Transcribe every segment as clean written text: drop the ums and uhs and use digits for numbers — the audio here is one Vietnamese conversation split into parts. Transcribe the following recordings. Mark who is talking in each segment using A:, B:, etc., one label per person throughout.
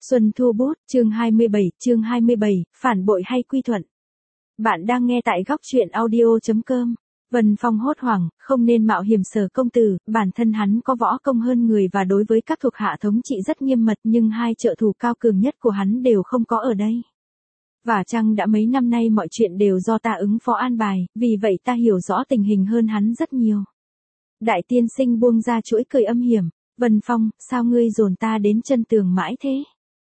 A: Xuân Thu Bút, chương 27, phản bội hay quy thuận. Bạn đang nghe tại góc truyện audio.com. Vân Phong hốt hoảng, không nên mạo hiểm Sở công tử, bản thân hắn có võ công hơn người và đối với các thuộc hạ thống trị rất nghiêm mật, nhưng hai trợ thủ cao cường nhất của hắn đều không có ở đây. Và chăng đã mấy năm nay mọi chuyện đều do ta ứng phó an bài, vì vậy ta hiểu rõ tình hình hơn hắn rất nhiều. Đại tiên sinh buông ra chuỗi cười âm hiểm. Vân Phong, sao ngươi dồn ta đến chân tường mãi thế?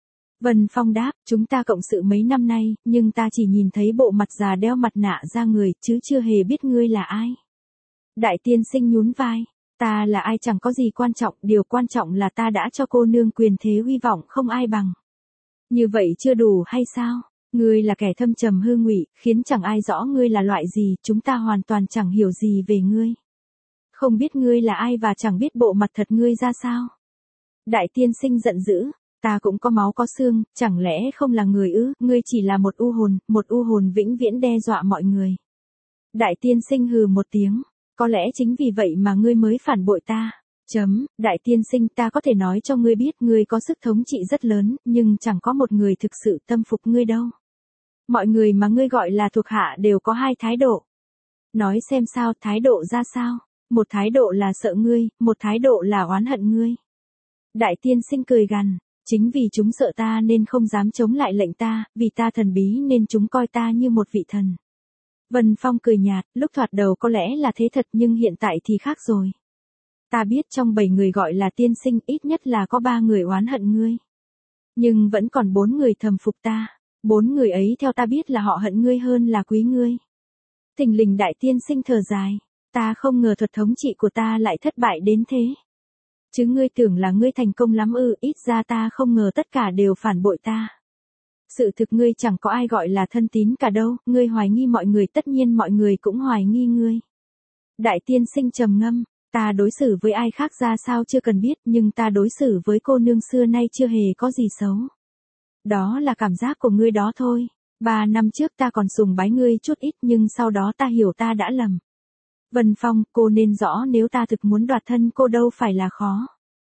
A: Vân Phong đáp, chúng ta cộng sự mấy năm nay, nhưng ta chỉ nhìn thấy bộ mặt già đeo mặt nạ ra người, chứ chưa hề biết ngươi là ai. Đại tiên sinh nhún vai, ta là ai chẳng có gì quan trọng, điều quan trọng là ta đã cho cô nương quyền thế uy vọng không ai bằng. Như vậy chưa đủ hay sao? Ngươi là kẻ thâm trầm hư ngụy, khiến chẳng ai rõ ngươi là loại gì, chúng ta hoàn toàn chẳng hiểu gì về ngươi. Không biết ngươi là ai và chẳng biết bộ mặt thật ngươi ra sao. Đại tiên sinh giận dữ, ta cũng có máu có xương, chẳng lẽ không là người ư, ngươi chỉ là một u hồn vĩnh viễn đe dọa mọi người. Đại tiên sinh hừ một tiếng, có lẽ chính vì vậy mà ngươi mới phản bội ta. Đại tiên sinh, ta có thể nói cho ngươi biết ngươi có sức thống trị rất lớn, nhưng chẳng có một người thực sự tâm phục ngươi đâu. Mọi người mà ngươi gọi là thuộc hạ đều có hai thái độ. Nói xem sao, thái độ ra sao? Một thái độ là sợ ngươi, một thái độ là oán hận ngươi. Đại tiên sinh cười gằn, chính vì chúng sợ ta nên không dám chống lại lệnh ta, vì ta thần bí nên chúng coi ta như một vị thần. Vân Phong cười nhạt, lúc thoạt đầu có lẽ là thế thật nhưng hiện tại thì khác rồi. Ta biết trong 7 người gọi là tiên sinh ít nhất là có 3 người oán hận ngươi. Nhưng vẫn còn 4 người thầm phục ta, 4 người ấy theo ta biết là họ hận ngươi hơn là quý ngươi. Thình lình đại tiên sinh thở dài. Ta không ngờ thuật thống trị của ta lại thất bại đến thế. Chứ ngươi tưởng là ngươi thành công lắm ư, ít ra ta không ngờ tất cả đều phản bội ta. Sự thực ngươi chẳng có ai gọi là thân tín cả đâu, ngươi hoài nghi mọi người tất nhiên mọi người cũng hoài nghi ngươi. Đại tiên sinh trầm ngâm, ta đối xử với ai khác ra sao chưa cần biết, nhưng ta đối xử với cô nương xưa nay chưa hề có gì xấu. Đó là cảm giác của ngươi đó thôi. 3 năm trước ta còn sùng bái ngươi chút ít nhưng sau đó ta hiểu ta đã lầm. Vân Phong, cô nên rõ nếu ta thực muốn đoạt thân cô đâu phải là khó.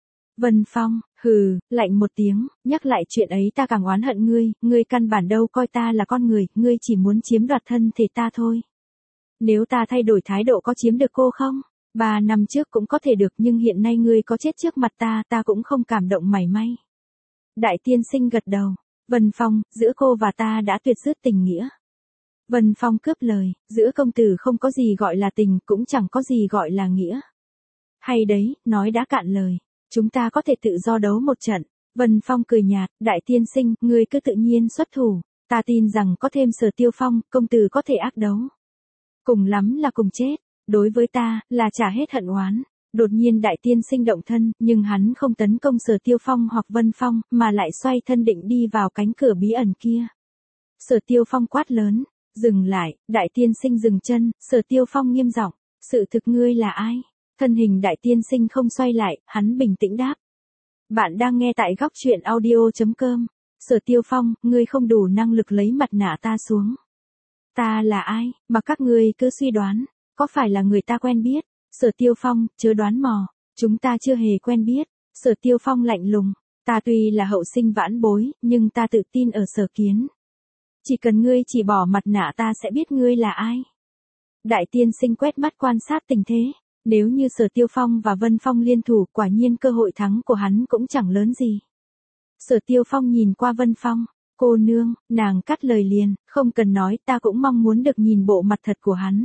A: Vân Phong, hừ, lạnh một tiếng, nhắc lại chuyện ấy ta càng oán hận ngươi căn bản đâu coi ta là con người, ngươi chỉ muốn chiếm đoạt thân thể ta thôi. Nếu ta thay đổi thái độ có chiếm được cô không? 3 năm trước cũng có thể được nhưng hiện nay ngươi có chết trước mặt ta cũng không cảm động mảy may. Đại tiên sinh gật đầu, Vân Phong, giữa cô và ta đã tuyệt dứt tình nghĩa. Vân Phong cướp lời, giữa công tử không có gì gọi là tình, cũng chẳng có gì gọi là nghĩa. Hay đấy, nói đã cạn lời, chúng ta có thể tự do đấu một trận. Vân Phong cười nhạt, đại tiên sinh, ngươi cứ tự nhiên xuất thủ, ta tin rằng có thêm Sở Tiêu Phong, công tử có thể ác đấu. Cùng lắm là cùng chết, đối với ta, là trả hết hận oán. Đột nhiên đại tiên sinh động thân, nhưng hắn không tấn công Sở Tiêu Phong hoặc Vân Phong, mà lại xoay thân định đi vào cánh cửa bí ẩn kia. Sở Tiêu Phong quát lớn. Dừng lại, đại tiên sinh dừng chân, Sở Tiêu Phong nghiêm giọng, sự thực ngươi là ai? Thân hình đại tiên sinh không xoay lại, hắn bình tĩnh đáp. Bạn đang nghe tại góc truyện audio.com. Sở Tiêu Phong, ngươi không đủ năng lực lấy mặt nạ ta xuống. Ta là ai, mà các ngươi cứ suy đoán, có phải là người ta quen biết? Sở Tiêu Phong, chớ đoán mò, chúng ta chưa hề quen biết. Sở Tiêu Phong lạnh lùng, ta tuy là hậu sinh vãn bối, nhưng ta tự tin ở Sở Kiến. Chỉ cần ngươi chỉ bỏ mặt nạ ta sẽ biết ngươi là ai. Đại tiên sinh quét mắt quan sát tình thế, nếu như Sở Tiêu Phong và Vân Phong liên thủ quả nhiên cơ hội thắng của hắn cũng chẳng lớn gì. Sở Tiêu Phong nhìn qua Vân Phong, cô nương, nàng cắt lời liền, không cần nói ta cũng mong muốn được nhìn bộ mặt thật của hắn.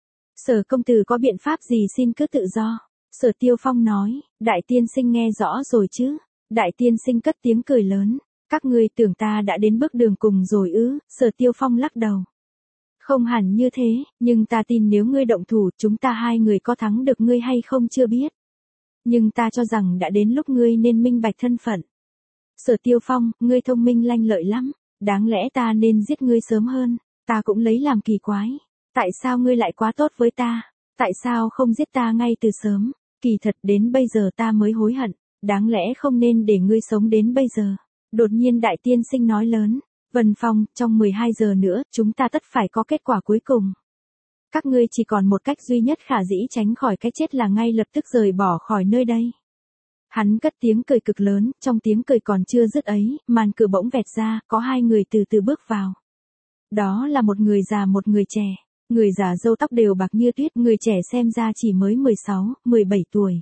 A: Sở công tử có biện pháp gì xin cứ tự do. Sở Tiêu Phong nói, đại tiên sinh nghe rõ rồi chứ. Đại tiên sinh cất tiếng cười lớn. Các ngươi tưởng ta đã đến bước đường cùng rồi ư? Sở Tiêu Phong lắc đầu. Không hẳn như thế, nhưng ta tin nếu ngươi động thủ chúng ta hai người có thắng được ngươi hay không chưa biết. Nhưng ta cho rằng đã đến lúc ngươi nên minh bạch thân phận. Sở Tiêu Phong, ngươi thông minh lanh lợi lắm, đáng lẽ ta nên giết ngươi sớm hơn, ta cũng lấy làm kỳ quái. Tại sao ngươi lại quá tốt với ta? Tại sao không giết ta ngay từ sớm? Kỳ thật đến bây giờ ta mới hối hận, đáng lẽ không nên để ngươi sống đến bây giờ. Đột nhiên đại tiên sinh nói lớn, Vân Phong, trong 12 giờ nữa, chúng ta tất phải có kết quả cuối cùng. Các ngươi chỉ còn một cách duy nhất khả dĩ tránh khỏi cái chết là ngay lập tức rời bỏ khỏi nơi đây. Hắn cất tiếng cười cực lớn, trong tiếng cười còn chưa dứt ấy, màn cửa bỗng vẹt ra, có hai người từ từ bước vào. Đó là một người già một người trẻ. Người già râu tóc đều bạc như tuyết, người trẻ xem ra chỉ mới 16, 17 tuổi.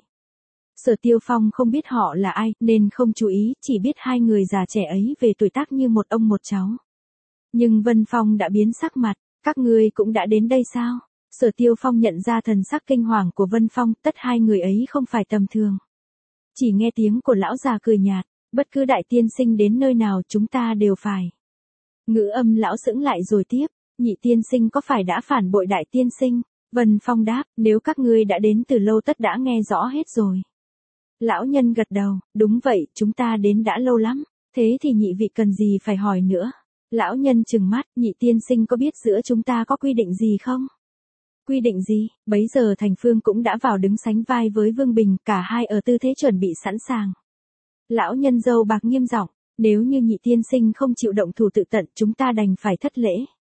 A: Sở Tiêu Phong không biết họ là ai, nên không chú ý, chỉ biết hai người già trẻ ấy về tuổi tác như một ông một cháu. Nhưng Vân Phong đã biến sắc mặt, các ngươi cũng đã đến đây sao? Sở Tiêu Phong nhận ra thần sắc kinh hoàng của Vân Phong, tất hai người ấy không phải tầm thường. Chỉ nghe tiếng của lão già cười nhạt, bất cứ đại tiên sinh đến nơi nào chúng ta đều phải. Ngữ âm lão sững lại rồi tiếp, nhị tiên sinh có phải đã phản bội đại tiên sinh? Vân Phong đáp, nếu các ngươi đã đến từ lâu tất đã nghe rõ hết rồi. Lão nhân gật đầu, đúng vậy, chúng ta đến đã lâu lắm, thế thì nhị vị cần gì phải hỏi nữa. Lão nhân trừng mắt, nhị tiên sinh có biết giữa chúng ta có quy định gì không? Quy định gì? Bấy giờ Thành Phương cũng đã vào đứng sánh vai với Vương Bình, cả hai ở tư thế chuẩn bị sẵn sàng. Lão nhân râu bạc nghiêm giọng, nếu như nhị tiên sinh không chịu động thủ tự tận chúng ta đành phải thất lễ.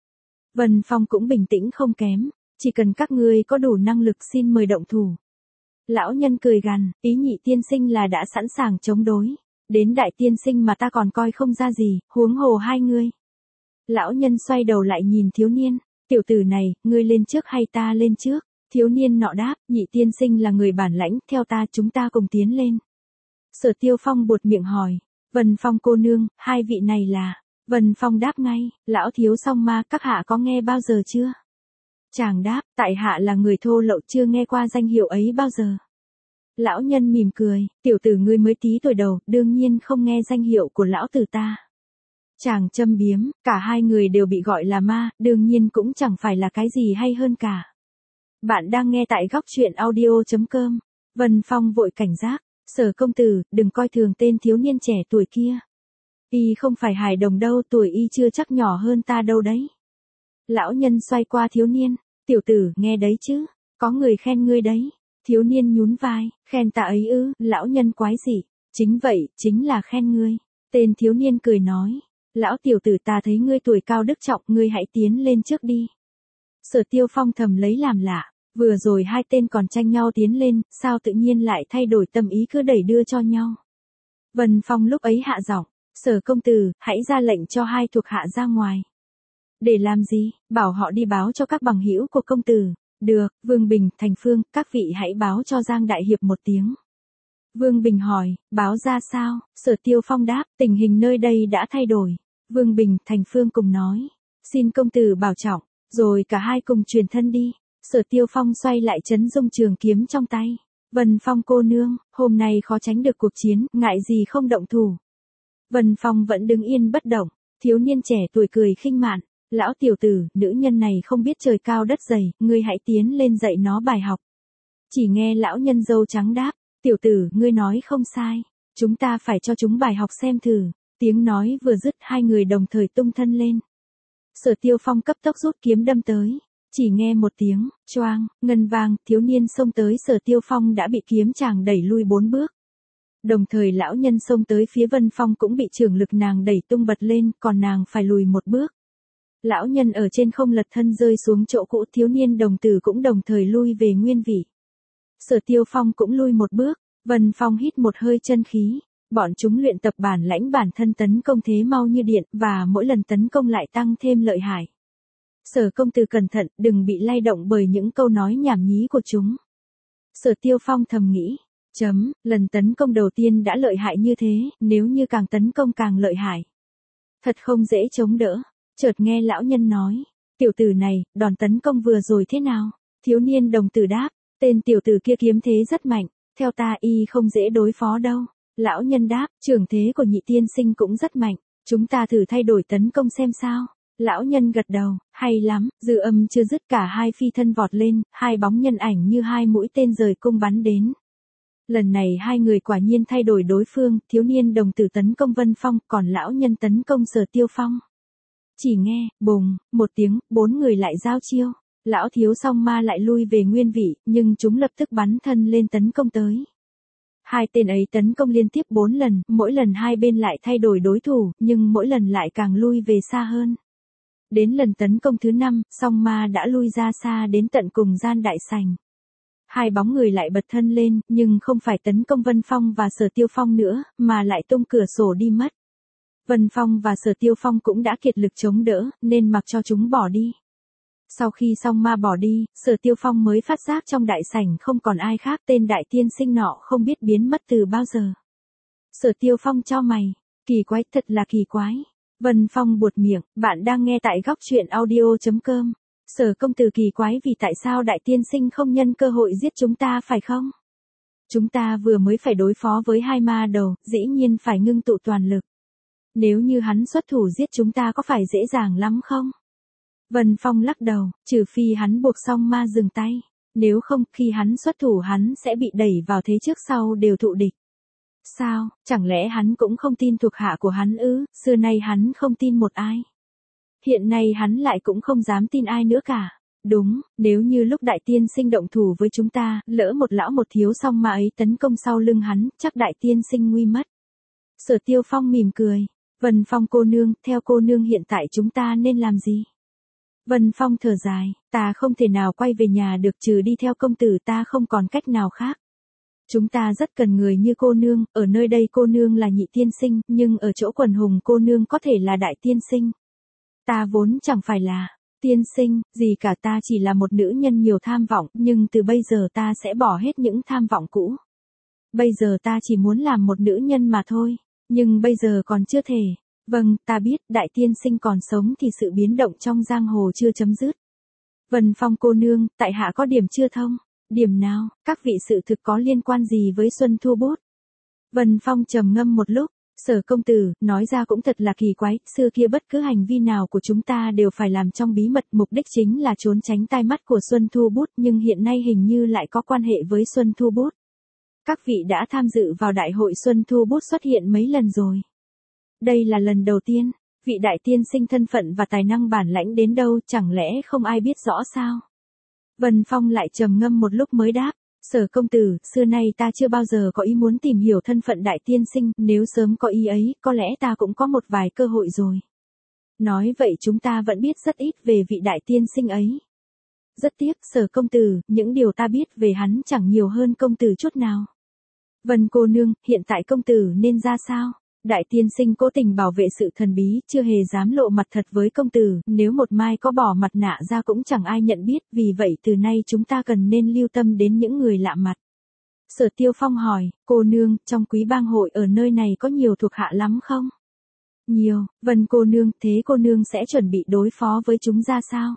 A: Vân Phong cũng bình tĩnh không kém, chỉ cần các ngươi có đủ năng lực xin mời động thủ. Lão nhân cười gằn, ý nhị tiên sinh là đã sẵn sàng chống đối. Đến đại tiên sinh mà ta còn coi không ra gì, huống hồ hai ngươi. Lão nhân xoay đầu lại nhìn thiếu niên, tiểu tử này, ngươi lên trước hay ta lên trước? Thiếu niên nọ đáp, nhị tiên sinh là người bản lãnh, theo ta chúng ta cùng tiến lên. Sở Tiêu Phong buột miệng hỏi, Vân Phong cô nương, hai vị này là... Vân Phong đáp ngay, lão thiếu song ma các hạ có nghe bao giờ chưa? Chàng đáp, tại hạ là người thô lậu chưa nghe qua danh hiệu ấy bao giờ. Lão nhân mỉm cười, tiểu tử ngươi mới tí tuổi đầu, đương nhiên không nghe danh hiệu của lão tử ta. Chàng châm biếm, cả hai người đều bị gọi là ma, đương nhiên cũng chẳng phải là cái gì hay hơn cả. Bạn đang nghe tại góc truyện audio.com. Vân Phong vội cảnh giác, Sở công tử, đừng coi thường tên thiếu niên trẻ tuổi kia. Y không phải hài đồng đâu, tuổi y chưa chắc nhỏ hơn ta đâu đấy. Lão nhân xoay qua thiếu niên, tiểu tử, nghe đấy chứ, có người khen ngươi đấy. Thiếu niên nhún vai, khen ta ấy ư? Lão nhân quái dị, chính vậy, chính là khen ngươi. Tên thiếu niên cười nói, lão tiểu tử ta thấy ngươi tuổi cao đức trọng, ngươi hãy tiến lên trước đi. Sở Tiêu Phong thầm lấy làm lạ, vừa rồi hai tên còn tranh nhau tiến lên, sao tự nhiên lại thay đổi tâm ý cứ đẩy đưa cho nhau. Vân Phong lúc ấy hạ giọng, Sở công tử, hãy ra lệnh cho hai thuộc hạ ra ngoài. Để làm gì? Bảo họ đi báo cho các bằng hữu của công tử. Được, Vương Bình, Thành Phương, các vị hãy báo cho Giang Đại Hiệp một tiếng. Vương Bình hỏi, báo ra sao? Sở Tiêu Phong đáp, tình hình nơi đây đã thay đổi. Vương Bình, Thành Phương cùng nói, xin công tử bảo trọng, rồi cả hai cùng truyền thân đi. Sở Tiêu Phong xoay lại trấn dung trường kiếm trong tay. Vân Phong cô nương, hôm nay khó tránh được cuộc chiến, ngại gì không động thủ. Vân Phong vẫn đứng yên bất động, thiếu niên trẻ tuổi cười khinh mạn. Lão tiểu tử, nữ nhân này không biết trời cao đất dày, ngươi hãy tiến lên dạy nó bài học. Chỉ nghe lão nhân râu trắng đáp, tiểu tử, ngươi nói không sai, chúng ta phải cho chúng bài học xem thử. Tiếng nói vừa dứt hai người đồng thời tung thân lên. Sở Tiêu Phong cấp tốc rút kiếm đâm tới, chỉ nghe một tiếng, choang, ngân vang, thiếu niên xông tới Sở Tiêu Phong đã bị kiếm chàng đẩy lui 4 bước. Đồng thời lão nhân xông tới phía Vân Phong cũng bị chưởng lực nàng đẩy tung bật lên, còn nàng phải lùi 1 bước. Lão nhân ở trên không lật thân rơi xuống chỗ cũ, thiếu niên đồng tử cũng đồng thời lui về nguyên vị. Sở Tiêu Phong cũng lui 1 bước, Vân Phong hít một hơi chân khí, bọn chúng luyện tập bản lãnh bản thân tấn công thế mau như điện, và mỗi lần tấn công lại tăng thêm lợi hại. Sở công tử cẩn thận, đừng bị lay động bởi những câu nói nhảm nhí của chúng. Sở Tiêu Phong thầm nghĩ, lần tấn công đầu tiên đã lợi hại như thế, nếu như càng tấn công càng lợi hại. Thật không dễ chống đỡ. Chợt nghe lão nhân nói, tiểu tử này, đòn tấn công vừa rồi thế nào? Thiếu niên đồng tử đáp, tên tiểu tử kia kiếm thế rất mạnh, theo ta y không dễ đối phó đâu. Lão nhân đáp, trưởng thế của nhị tiên sinh cũng rất mạnh, chúng ta thử thay đổi tấn công xem sao. Lão nhân gật đầu, hay lắm, dư âm chưa dứt cả hai phi thân vọt lên, hai bóng nhân ảnh như hai mũi tên rời cung bắn đến. Lần này hai người quả nhiên thay đổi đối phương, thiếu niên đồng tử tấn công Vân Phong, còn lão nhân tấn công Sở Tiêu Phong. Chỉ nghe, bùng, một tiếng, 4 người lại giao chiêu. Lão thiếu song ma lại lui về nguyên vị, nhưng chúng lập tức bắn thân lên tấn công tới. Hai tên ấy tấn công liên tiếp 4 lần, mỗi lần hai bên lại thay đổi đối thủ, nhưng mỗi lần lại càng lui về xa hơn. Đến lần tấn công thứ 5, song ma đã lui ra xa đến tận cùng gian đại sảnh. Hai bóng người lại bật thân lên, nhưng không phải tấn công Vân Phong và Sở Tiêu Phong nữa, mà lại tung cửa sổ đi mất. Vân Phong và Sở Tiêu Phong cũng đã kiệt lực chống đỡ, nên mặc cho chúng bỏ đi. Sau khi song ma bỏ đi, Sở Tiêu Phong mới phát giác trong đại sảnh không còn ai khác, tên đại tiên sinh nọ không biết biến mất từ bao giờ. Sở Tiêu Phong chau mày, kỳ quái, thật là kỳ quái. Vân Phong buột miệng, bạn đang nghe tại góc truyện audio.com. Sở công tử kỳ quái vì tại sao đại tiên sinh không nhân cơ hội giết chúng ta phải không? Chúng ta vừa mới phải đối phó với hai ma đầu, dĩ nhiên phải ngưng tụ toàn lực. Nếu như hắn xuất thủ giết chúng ta có phải dễ dàng lắm không? Vân Phong lắc đầu, trừ phi hắn buộc song ma dừng tay. Nếu không, khi hắn xuất thủ hắn sẽ bị đẩy vào thế trước sau đều thụ địch. Sao, chẳng lẽ hắn cũng không tin thuộc hạ của hắn ư? Xưa nay hắn không tin một ai. Hiện nay hắn lại cũng không dám tin ai nữa cả. Đúng, nếu như lúc đại tiên sinh động thủ với chúng ta, lỡ một lão một thiếu song ma ấy tấn công sau lưng hắn, chắc đại tiên sinh nguy mất. Sở Tiêu Phong mỉm cười. Vân Phong cô nương, theo cô nương hiện tại chúng ta nên làm gì? Vân Phong thở dài, ta không thể nào quay về nhà được, trừ đi theo công tử, ta không còn cách nào khác. Chúng ta rất cần người như cô nương, ở nơi đây cô nương là nhị tiên sinh, nhưng ở chỗ quần hùng cô nương có thể là đại tiên sinh. Ta vốn chẳng phải là tiên sinh, gì cả, ta chỉ là một nữ nhân nhiều tham vọng, nhưng từ bây giờ ta sẽ bỏ hết những tham vọng cũ. Bây giờ ta chỉ muốn làm một nữ nhân mà thôi, nhưng bây giờ còn chưa thể. Vâng, ta biết, đại tiên sinh còn sống thì sự biến động trong giang hồ chưa chấm dứt. Vân Phong cô nương, tại hạ có điểm chưa thông. Điểm nào, các vị sự thực có liên quan gì với Xuân Thu Bút? Vân Phong trầm ngâm một lúc, Sở công tử, nói ra cũng thật là kỳ quái, xưa kia bất cứ hành vi nào của chúng ta đều phải làm trong bí mật, mục đích chính là trốn tránh tai mắt của Xuân Thu Bút, nhưng hiện nay hình như lại có quan hệ với Xuân Thu Bút. Các vị đã tham dự vào đại hội Xuân Thu Bút xuất hiện mấy lần rồi. Đây là lần đầu tiên, vị đại tiên sinh thân phận và tài năng bản lãnh đến đâu, chẳng lẽ không ai biết rõ sao? Vân Phong lại trầm ngâm một lúc mới đáp, Sở công tử, xưa nay ta chưa bao giờ có ý muốn tìm hiểu thân phận đại tiên sinh, nếu sớm có ý ấy, có lẽ ta cũng có một vài cơ hội rồi. Nói vậy chúng ta vẫn biết rất ít về vị đại tiên sinh ấy. Rất tiếc, Sở công tử, những điều ta biết về hắn chẳng nhiều hơn công tử chút nào. Vân cô nương, hiện tại công tử nên ra sao? Đại tiên sinh cố tình bảo vệ sự thần bí, chưa hề dám lộ mặt thật với công tử, nếu một mai có bỏ mặt nạ ra cũng chẳng ai nhận biết, vì vậy từ nay chúng ta cần nên lưu tâm đến những người lạ mặt. Sở Tiêu Phong hỏi, cô nương, trong quý bang hội ở nơi này có nhiều thuộc hạ lắm không? Nhiều, Vân cô nương, thế cô nương sẽ chuẩn bị đối phó với chúng ra sao?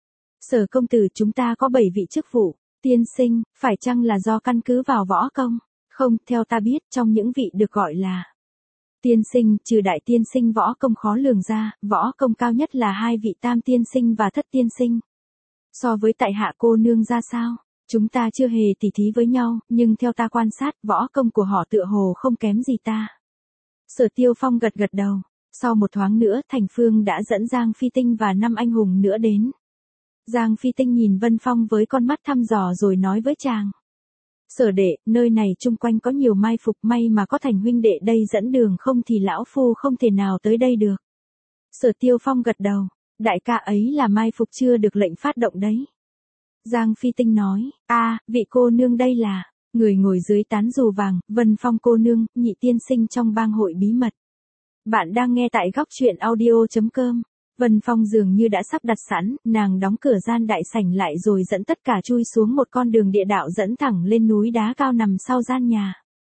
A: Sở công tử, chúng ta có 7 vị chức vụ. Tiên sinh, phải chăng là do căn cứ vào võ công? Không, theo ta biết, trong những vị được gọi là tiên sinh, trừ đại tiên sinh võ công khó lường ra, võ công cao nhất là 2 vị tam tiên sinh và thất tiên sinh. So với tại hạ cô nương ra sao? Chúng ta chưa hề tỉ thí với nhau, nhưng theo ta quan sát, võ công của họ tựa hồ không kém gì ta. Sở Tiêu Phong gật gật đầu. Sau một thoáng nữa, Thành Phương đã dẫn Giang Phi Tinh và 5 anh hùng nữa đến. Giang Phi Tinh nhìn Vân Phong với con mắt thăm dò rồi nói với chàng. Sở đệ, nơi này chung quanh có nhiều mai phục, may mà có Thành huynh đệ đây dẫn đường, không thì lão phu không thể nào tới đây được. Sở Tiêu Phong gật đầu, đại ca ấy là mai phục chưa được lệnh phát động đấy. Giang Phi Tinh nói, vị cô nương đây là, người ngồi dưới tán dù vàng, Vân Phong cô nương, nhị tiên sinh trong bang hội bí mật. Bạn đang nghe tại góc truyện audio.com. Vân Phong dường như đã sắp đặt sẵn, nàng đóng cửa gian đại sảnh lại rồi dẫn tất cả chui xuống một con đường địa đạo dẫn thẳng lên núi đá cao nằm sau gian nhà.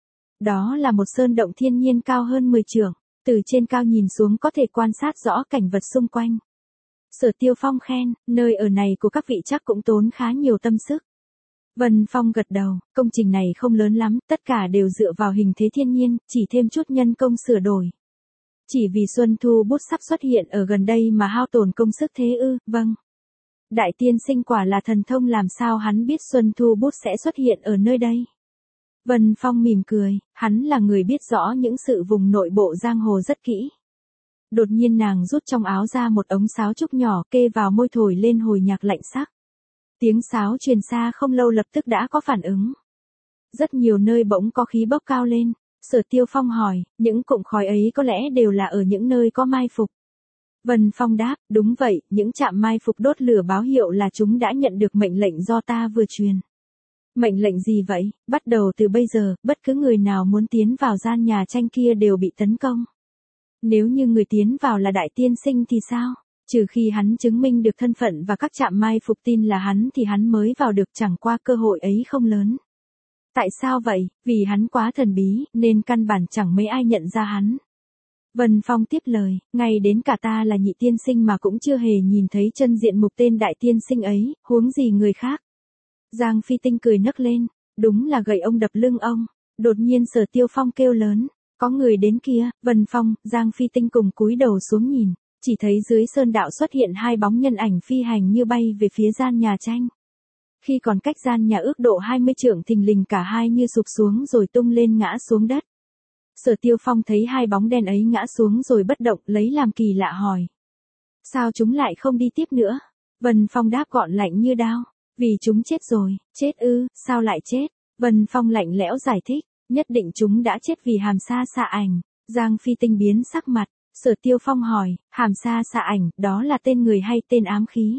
A: Đó là một sơn động thiên nhiên cao hơn 10 trượng, từ trên cao nhìn xuống có thể quan sát rõ cảnh vật xung quanh. Sở Tiêu Phong khen, nơi ở này của các vị chắc cũng tốn khá nhiều tâm sức. Vân Phong gật đầu, công trình này không lớn lắm, tất cả đều dựa vào hình thế thiên nhiên, chỉ thêm chút nhân công sửa đổi. Chỉ vì Xuân Thu Bút sắp xuất hiện ở gần đây mà hao tổn công sức thế ư? Vâng. Đại tiên sinh quả là thần thông, làm sao hắn biết Xuân Thu Bút sẽ xuất hiện ở nơi đây? Vân Phong mỉm cười, hắn là người biết rõ những sự vùng nội bộ giang hồ rất kỹ. Đột nhiên nàng rút trong áo ra một ống sáo trúc nhỏ, kê vào môi thổi lên hồi nhạc lạnh sắc. Tiếng sáo truyền xa không lâu lập tức đã có phản ứng. Rất nhiều nơi bỗng có khí bốc cao lên. Sở Tiêu Phong hỏi, những cụm khói ấy có lẽ đều là ở những nơi có mai phục. Vân Phong đáp, đúng vậy, những trạm mai phục đốt lửa báo hiệu là chúng đã nhận được mệnh lệnh do ta vừa truyền. Mệnh lệnh gì vậy? Bắt đầu từ bây giờ, bất cứ người nào muốn tiến vào gian nhà tranh kia đều bị tấn công. Nếu như người tiến vào là đại tiên sinh thì sao? Trừ khi hắn chứng minh được thân phận và các trạm mai phục tin là hắn thì hắn mới vào được, chẳng qua cơ hội ấy không lớn. Tại sao vậy? Vì hắn quá thần bí, nên căn bản chẳng mấy ai nhận ra hắn. Vân Phong tiếp lời, ngay đến cả ta là nhị tiên sinh mà cũng chưa hề nhìn thấy chân diện mục tên đại tiên sinh ấy, huống gì người khác. Giang Phi Tinh cười nấc lên, đúng là gậy ông đập lưng ông. Đột nhiên Sở Tiêu Phong kêu lớn, có người đến kia. Vân Phong, Giang Phi Tinh cùng cúi đầu xuống nhìn, chỉ thấy dưới sơn đạo xuất hiện hai bóng nhân ảnh phi hành như bay về phía gian nhà tranh. Khi còn cách gian nhà ước độ 20 trượng thình lình cả hai như sụp xuống rồi tung lên ngã xuống đất. Sở Tiêu Phong thấy hai bóng đen ấy ngã xuống rồi bất động, lấy làm kỳ lạ hỏi. Sao chúng lại không đi tiếp nữa? Vân Phong đáp gọn lạnh như đao. Vì chúng chết rồi. Chết ư? Sao lại chết? Vân Phong lạnh lẽo giải thích. Nhất định chúng đã chết vì hàm sa xạ ảnh. Giang Phi Tinh biến sắc mặt. Sở Tiêu Phong hỏi, hàm sa xạ ảnh, đó là tên người hay tên ám khí?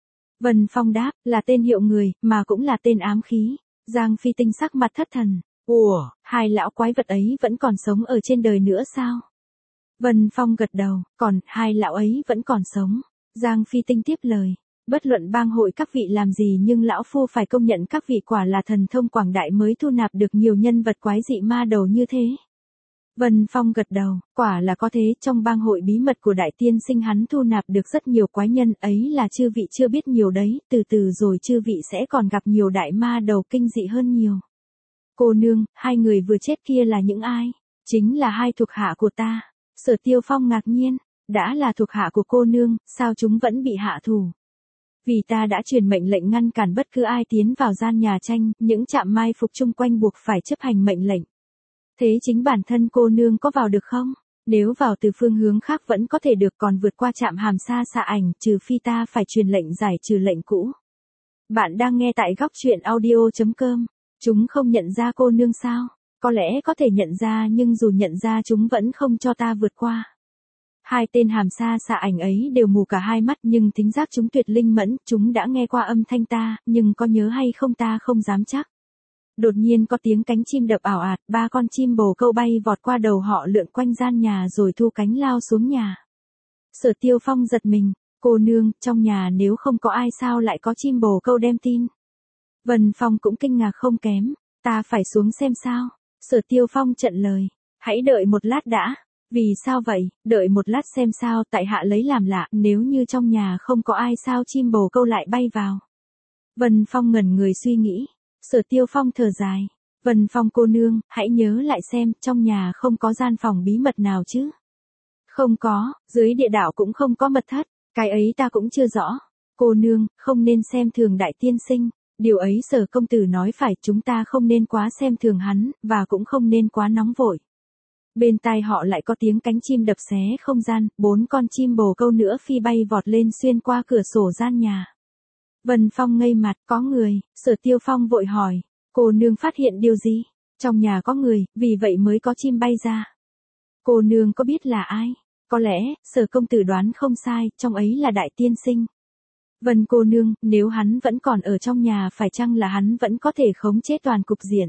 A: Vân Phong đáp, là tên hiệu người, mà cũng là tên ám khí. Giang Phi Tinh sắc mặt thất thần. Ủa, hai lão quái vật ấy vẫn còn sống ở trên đời nữa sao? Vân Phong gật đầu, còn, hai lão ấy vẫn còn sống. Giang Phi Tinh tiếp lời. Bất luận bang hội các vị làm gì nhưng lão phu phải công nhận các vị quả là thần thông quảng đại mới thu nạp được nhiều nhân vật quái dị ma đầu như thế. Vân Phong gật đầu, quả là có thế, trong bang hội bí mật của đại tiên sinh hắn thu nạp được rất nhiều quái nhân, ấy là chư vị chưa biết nhiều đấy, từ từ rồi chư vị sẽ còn gặp nhiều đại ma đầu kinh dị hơn nhiều. Cô nương, hai người vừa chết kia là những ai? Chính là hai thuộc hạ của ta. Sở Tiêu Phong ngạc nhiên, đã là thuộc hạ của cô nương, sao chúng vẫn bị hạ thủ? Vì ta đã truyền mệnh lệnh ngăn cản bất cứ ai tiến vào gian nhà tranh, những trạm mai phục chung quanh buộc phải chấp hành mệnh lệnh. Thế chính bản thân cô nương có vào được không? Nếu vào từ phương hướng khác vẫn có thể được, còn vượt qua trạm hàm sa xạ ảnh, trừ phi ta phải truyền lệnh giải trừ lệnh cũ. Bạn đang nghe tại góc truyện audio.com. Chúng không nhận ra cô nương sao? Có lẽ có thể nhận ra nhưng dù nhận ra chúng vẫn không cho ta vượt qua. Hai tên hàm sa xạ ảnh ấy đều mù cả hai mắt nhưng thính giác chúng tuyệt linh mẫn, chúng đã nghe qua âm thanh ta, nhưng có nhớ hay không ta không dám chắc. Đột nhiên có tiếng cánh chim đập ảo ạt, ba con chim bồ câu bay vọt qua đầu họ lượn quanh gian nhà rồi thu cánh lao xuống nhà. Sở Tiêu Phong giật mình, cô nương, trong nhà nếu không có ai sao lại có chim bồ câu đem tin? Vân Phong cũng kinh ngạc không kém, ta phải xuống xem sao. Sở Tiêu Phong chặn lời, hãy đợi một lát đã. Vì sao vậy? Đợi một lát xem sao, tại hạ lấy làm lạ, nếu như trong nhà không có ai sao chim bồ câu lại bay vào. Vân Phong ngẩn người suy nghĩ. Sở Tiêu Phong thở dài. Vân Phong cô nương, hãy nhớ lại xem, trong nhà không có gian phòng bí mật nào chứ? Không có, dưới địa đạo cũng không có mật thất, cái ấy ta cũng chưa rõ. Cô nương, không nên xem thường đại tiên sinh. Điều ấy Sở công tử nói phải, chúng ta không nên quá xem thường hắn, và cũng không nên quá nóng vội. Bên tai họ lại có tiếng cánh chim đập xé không gian, 4 con chim bồ câu nữa phi bay vọt lên xuyên qua cửa sổ gian nhà. Vân Phong ngây mặt, có người. Sở Tiêu Phong vội hỏi, cô nương phát hiện điều gì? Trong nhà có người, vì vậy mới có chim bay ra. Cô nương có biết là ai? Có lẽ, Sở công tử đoán không sai, trong ấy là đại tiên sinh. Vân cô nương, nếu hắn vẫn còn ở trong nhà phải chăng là hắn vẫn có thể khống chế toàn cục diện?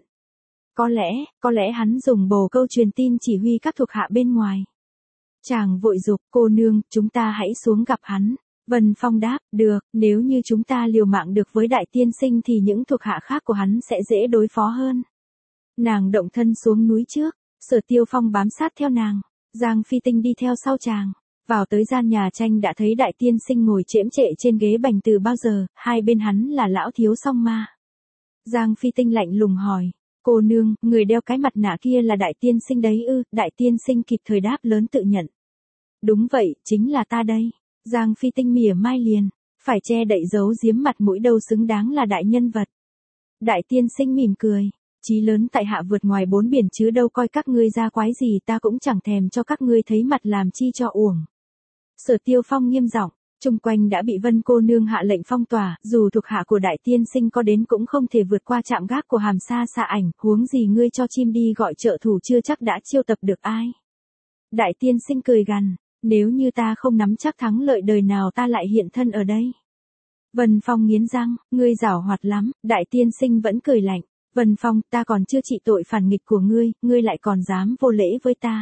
A: Có lẽ hắn dùng bồ câu truyền tin chỉ huy các thuộc hạ bên ngoài. Chàng vội dục, cô nương, chúng ta hãy xuống gặp hắn. Vân Phong đáp, được, nếu như chúng ta liều mạng được với đại tiên sinh thì những thuộc hạ khác của hắn sẽ dễ đối phó hơn. Nàng động thân xuống núi trước, Sở Tiêu Phong bám sát theo nàng, Giang Phi Tinh đi theo sau chàng. Vào tới gian nhà tranh đã thấy đại tiên sinh ngồi chễm chệ trên ghế bành từ bao giờ, hai bên hắn là lão thiếu song ma. Giang Phi Tinh lạnh lùng hỏi, cô nương, người đeo cái mặt nạ kia là đại tiên sinh đấy ư? Đại tiên sinh kịp thời đáp lớn tự nhận. Đúng vậy, chính là ta đây. Giang Phi Tinh mỉa mai liền, phải che đậy giấu giếm mặt mũi đâu xứng đáng là đại nhân vật. Đại tiên sinh mỉm cười, chí lớn tại hạ vượt ngoài 4 biển chứ đâu coi các ngươi ra quái gì, ta cũng chẳng thèm cho các ngươi thấy mặt làm chi cho uổng. Sở Tiêu Phong nghiêm giọng, chung quanh đã bị Vân cô nương hạ lệnh phong tỏa, dù thuộc hạ của đại tiên sinh có đến cũng không thể vượt qua trạm gác của hàm sa xạ ảnh, huống gì ngươi cho chim đi gọi trợ thủ chưa chắc đã chiêu tập được ai. Đại tiên sinh cười gằn, nếu như ta không nắm chắc thắng lợi đời nào ta lại hiện thân ở đây. Vân Phong nghiến răng, ngươi giảo hoạt lắm, đại tiên sinh vẫn cười lạnh. Vân Phong, ta còn chưa trị tội phản nghịch của ngươi lại còn dám vô lễ với ta.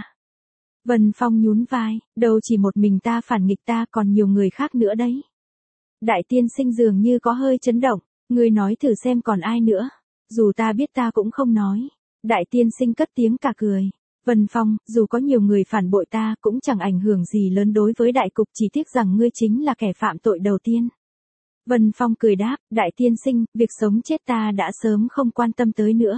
A: Vân Phong nhún vai, đâu chỉ một mình ta phản nghịch ta còn nhiều người khác nữa đấy. Đại tiên sinh dường như có hơi chấn động, ngươi nói thử xem còn ai nữa. Dù ta biết ta cũng không nói. Đại tiên sinh cất tiếng cả cười. Vân Phong, dù có nhiều người phản bội ta cũng chẳng ảnh hưởng gì lớn đối với đại cục, chỉ tiếc rằng ngươi chính là kẻ phạm tội đầu tiên. Vân Phong cười đáp, đại tiên sinh, việc sống chết ta đã sớm không quan tâm tới nữa.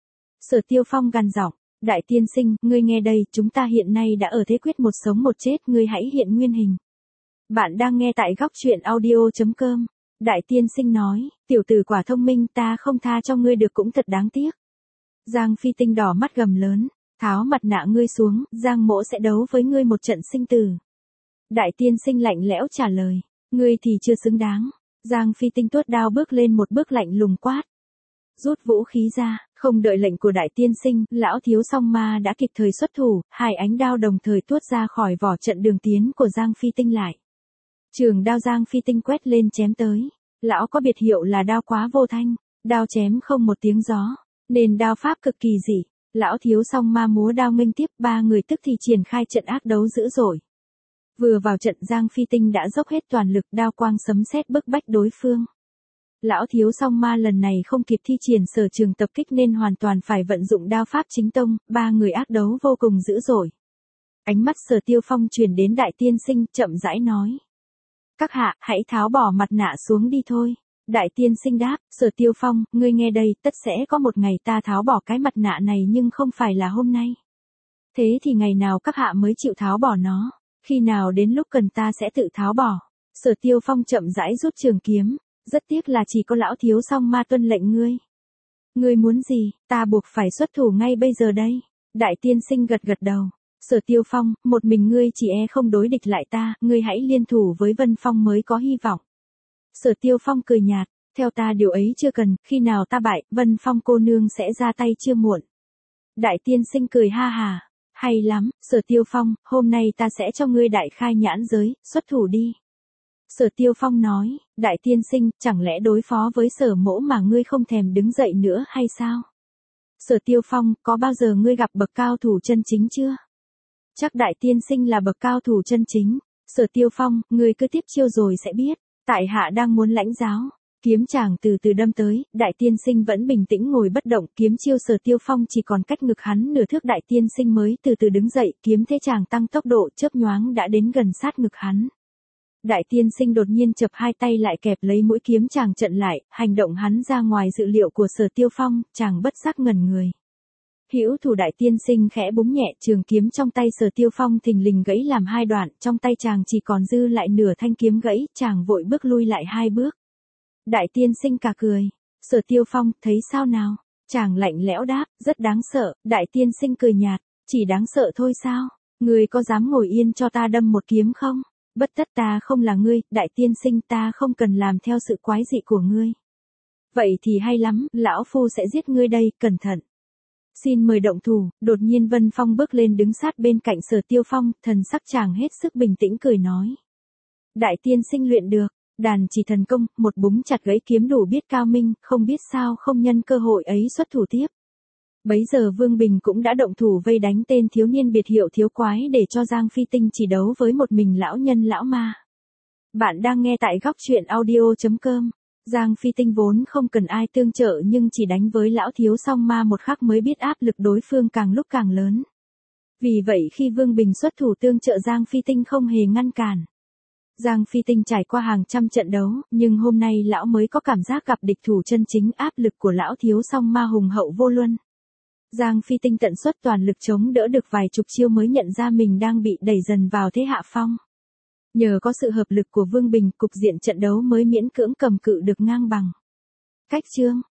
A: Sở Tiêu Phong gằn giọng, đại tiên sinh, ngươi nghe đây, chúng ta hiện nay đã ở thế quyết một sống một chết, ngươi hãy hiện nguyên hình. Bạn đang nghe tại góc truyện audio.com. Đại tiên sinh nói, tiểu tử quả thông minh, ta không tha cho ngươi được cũng thật đáng tiếc. Giang Phi Tinh đỏ mắt gầm lớn, tháo mặt nạ ngươi xuống, Giang mỗ sẽ đấu với ngươi một trận sinh tử. Đại tiên sinh lạnh lẽo trả lời, ngươi thì chưa xứng đáng. Giang Phi Tinh tuốt đao bước lên một bước lạnh lùng quát. Rút vũ khí ra, không đợi lệnh của đại tiên sinh, lão thiếu song ma đã kịp thời xuất thủ, hai ánh đao đồng thời tuốt ra khỏi vỏ trận đường tiến của Giang Phi Tinh lại. Trường đao Giang Phi Tinh quét lên chém tới. Lão có biệt hiệu là đao quá vô thanh, đao chém không một tiếng gió, nên đao pháp cực kỳ dị. Lão thiếu song ma múa đao nghênh tiếp, ba người tức thì triển khai trận ác đấu dữ dội. Vừa vào trận Giang Phi Tinh đã dốc hết toàn lực, đao quang sấm sét bức bách đối phương. Lão thiếu song ma lần này không kịp thi triển sở trường tập kích nên hoàn toàn phải vận dụng đao pháp chính tông, ba người ác đấu vô cùng dữ dội. Ánh mắt Sở Tiêu Phong truyền đến đại tiên sinh, chậm rãi nói. Các hạ, hãy tháo bỏ mặt nạ xuống đi thôi. Đại tiên sinh đáp, Sở Tiêu Phong, ngươi nghe đây, tất sẽ có một ngày ta tháo bỏ cái mặt nạ này nhưng không phải là hôm nay. Thế thì ngày nào các hạ mới chịu tháo bỏ nó? Khi nào đến lúc cần ta sẽ tự tháo bỏ. Sở Tiêu Phong chậm rãi rút trường kiếm, rất tiếc là chỉ có lão thiếu song ma tuân lệnh ngươi. Ngươi muốn gì, ta buộc phải xuất thủ ngay bây giờ đây. Đại tiên sinh gật gật đầu. Sở Tiêu Phong, một mình ngươi chỉ e không đối địch lại ta, ngươi hãy liên thủ với Vân Phong mới có hy vọng. Sở Tiêu Phong cười nhạt, theo ta điều ấy chưa cần, khi nào ta bại, Vân Phong cô nương sẽ ra tay chưa muộn. Đại tiên sinh cười ha hà. Hay lắm, Sở Tiêu Phong, hôm nay ta sẽ cho ngươi đại khai nhãn giới, xuất thủ đi. Sở Tiêu Phong nói, đại tiên sinh, chẳng lẽ đối phó với Sở mỗ mà ngươi không thèm đứng dậy nữa hay sao? Sở Tiêu Phong, có bao giờ ngươi gặp bậc cao thủ chân chính chưa? Chắc đại tiên sinh là bậc cao thủ chân chính. Sở Tiêu Phong, ngươi cứ tiếp chiêu rồi sẽ biết. Tại hạ đang muốn lãnh giáo. Kiếm chàng từ từ đâm tới, đại tiên sinh vẫn bình tĩnh ngồi bất động, kiếm chiêu Sở Tiêu Phong chỉ còn cách ngực hắn nửa thước, đại tiên sinh mới từ từ đứng dậy, kiếm thế chàng tăng tốc độ, chớp nhoáng đã đến gần sát ngực hắn. Đại tiên sinh đột nhiên chập hai tay lại kẹp lấy mũi kiếm chàng chặn lại, hành động hắn ra ngoài dự liệu của Sở Tiêu Phong, chàng bất giác ngẩn người. Hữu thủ đại tiên sinh khẽ búng nhẹ, trường kiếm trong tay Sở Tiêu Phong thình lình gãy làm hai đoạn, trong tay chàng chỉ còn dư lại nửa thanh kiếm gãy, chàng vội bước lui lại hai bước. Đại tiên sinh cả cười. Sở Tiêu Phong, thấy sao nào? Chàng lạnh lẽo đáp, rất đáng sợ. Đại tiên sinh cười nhạt, chỉ đáng sợ thôi sao? Ngươi có dám ngồi yên cho ta đâm một kiếm không? Bất tất ta không là ngươi, đại tiên sinh, ta không cần làm theo sự quái dị của ngươi. Vậy thì hay lắm, lão phu sẽ giết ngươi đây, cẩn thận. Xin mời động thủ. Đột nhiên Vân Phong bước lên đứng sát bên cạnh Sở Tiêu Phong, thần sắc chàng hết sức bình tĩnh cười nói. Đại tiên sinh luyện được. Đàn chỉ thần công, một búng chặt gãy kiếm đủ biết cao minh, không biết sao không nhân cơ hội ấy xuất thủ tiếp. Bấy giờ Vương Bình cũng đã động thủ vây đánh tên thiếu niên biệt hiệu thiếu quái để cho Giang Phi Tinh chỉ đấu với một mình lão nhân lão ma. Bạn đang nghe tại góc truyện audio.com. Giang Phi Tinh vốn không cần ai tương trợ nhưng chỉ đánh với lão thiếu song ma một khắc mới biết áp lực đối phương càng lúc càng lớn. Vì vậy khi Vương Bình xuất thủ tương trợ Giang Phi Tinh không hề ngăn cản. Giang Phi Tinh trải qua hàng trăm trận đấu, nhưng hôm nay lão mới có cảm giác gặp địch thủ chân chính, áp lực của lão thiếu song ma hùng hậu vô luân. Giang Phi Tinh tận suất toàn lực chống đỡ được vài chục chiêu mới nhận ra mình đang bị đẩy dần vào thế hạ phong. Nhờ có sự hợp lực của Vương Bình, cục diện trận đấu mới miễn cưỡng cầm cự được ngang bằng. Cách chương,